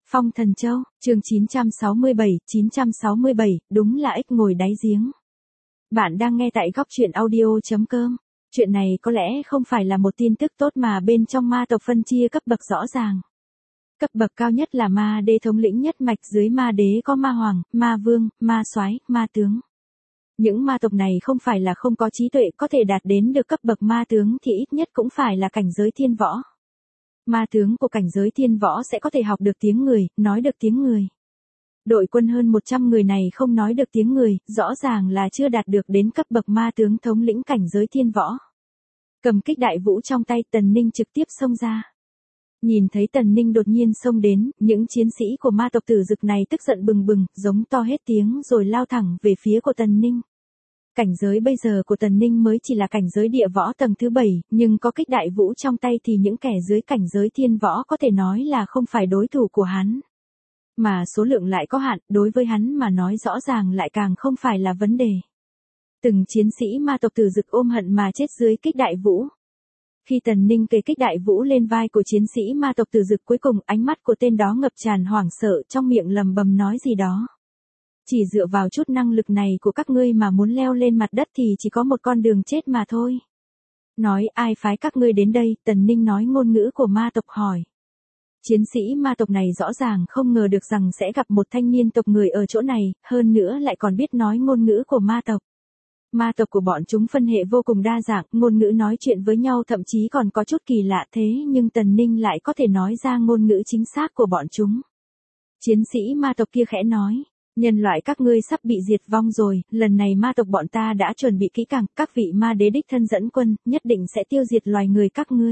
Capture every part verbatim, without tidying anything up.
Phong Thần Châu, chương chín trăm sáu mươi bảy, chín trăm sáu mươi bảy, đúng là ếch ngồi đáy giếng. Bạn đang nghe tại góc truyện audio chấm com. Chuyện này có lẽ không phải là một tin tức tốt mà bên trong ma tộc phân chia cấp bậc rõ ràng. Cấp bậc cao nhất là ma đế thống lĩnh nhất mạch, dưới ma đế có ma hoàng, ma vương, ma soái, ma tướng. Những ma tộc này không phải là không có trí tuệ, có thể đạt đến được cấp bậc ma tướng thì ít nhất cũng phải là cảnh giới thiên võ. Ma tướng của cảnh giới thiên võ sẽ có thể học được tiếng người, nói được tiếng người. Đội quân hơn một trăm người này không nói được tiếng người, rõ ràng là chưa đạt được đến cấp bậc ma tướng thống lĩnh cảnh giới thiên võ. Cầm kích đại vũ trong tay, Tần Ninh trực tiếp xông ra. Nhìn thấy Tần Ninh đột nhiên xông đến, những chiến sĩ của ma tộc Tử Dực này tức giận bừng bừng, giống to hết tiếng rồi lao thẳng về phía của Tần Ninh. Cảnh giới bây giờ của Tần Ninh mới chỉ là cảnh giới địa võ tầng thứ bảy, nhưng có kích đại vũ trong tay thì những kẻ dưới cảnh giới thiên võ có thể nói là không phải đối thủ của hắn. Mà số lượng lại có hạn, đối với hắn mà nói rõ ràng lại càng không phải là vấn đề. Từng chiến sĩ ma tộc Tử Dực ôm hận mà chết dưới kích đại vũ. Khi Tần Ninh kề kích đại vũ lên vai của chiến sĩ ma tộc Tử Dực, cuối cùng ánh mắt của tên đó ngập tràn hoảng sợ, trong miệng lầm bầm nói gì đó. Chỉ dựa vào chút năng lực này của các ngươi mà muốn leo lên mặt đất thì chỉ có một con đường chết mà thôi. Nói ai phái các ngươi đến đây, Tần Ninh nói ngôn ngữ của ma tộc hỏi. Chiến sĩ ma tộc này rõ ràng không ngờ được rằng sẽ gặp một thanh niên tộc người ở chỗ này, hơn nữa lại còn biết nói ngôn ngữ của ma tộc. Ma tộc của bọn chúng phân hệ vô cùng đa dạng, ngôn ngữ nói chuyện với nhau thậm chí còn có chút kỳ lạ, thế nhưng Tần Ninh lại có thể nói ra ngôn ngữ chính xác của bọn chúng. Chiến sĩ ma tộc kia khẽ nói. Nhân loại các ngươi sắp bị diệt vong rồi, lần này ma tộc bọn ta đã chuẩn bị kỹ càng, các vị ma đế đích thân dẫn quân, nhất định sẽ tiêu diệt loài người các ngươi.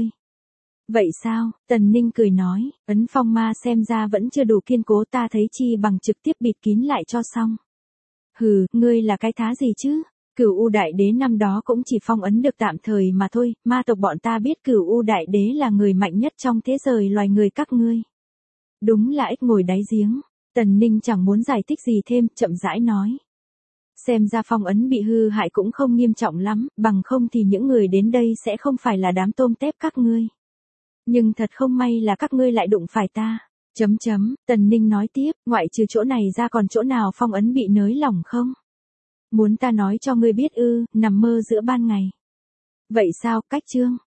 Vậy sao? Tần Ninh cười nói, ấn phong ma xem ra vẫn chưa đủ kiên cố, ta thấy chi bằng trực tiếp bịt kín lại cho xong. Hừ, ngươi là cái thá gì chứ? Cửu U Đại Đế năm đó cũng chỉ phong ấn được tạm thời mà thôi, ma tộc bọn ta biết Cửu U Đại Đế là người mạnh nhất trong thế giới loài người các ngươi. Đúng là ếch ngồi đáy giếng. Tần Ninh chẳng muốn giải thích gì thêm, chậm rãi nói. Xem ra phong ấn bị hư hại cũng không nghiêm trọng lắm, bằng không thì những người đến đây sẽ không phải là đám tôm tép các ngươi. Nhưng thật không may là các ngươi lại đụng phải ta. Chấm chấm, Tần Ninh nói tiếp, ngoại trừ chỗ này ra còn chỗ nào phong ấn bị nới lỏng không? Muốn ta nói cho ngươi biết ư, nằm mơ giữa ban ngày. Vậy sao, cách chương?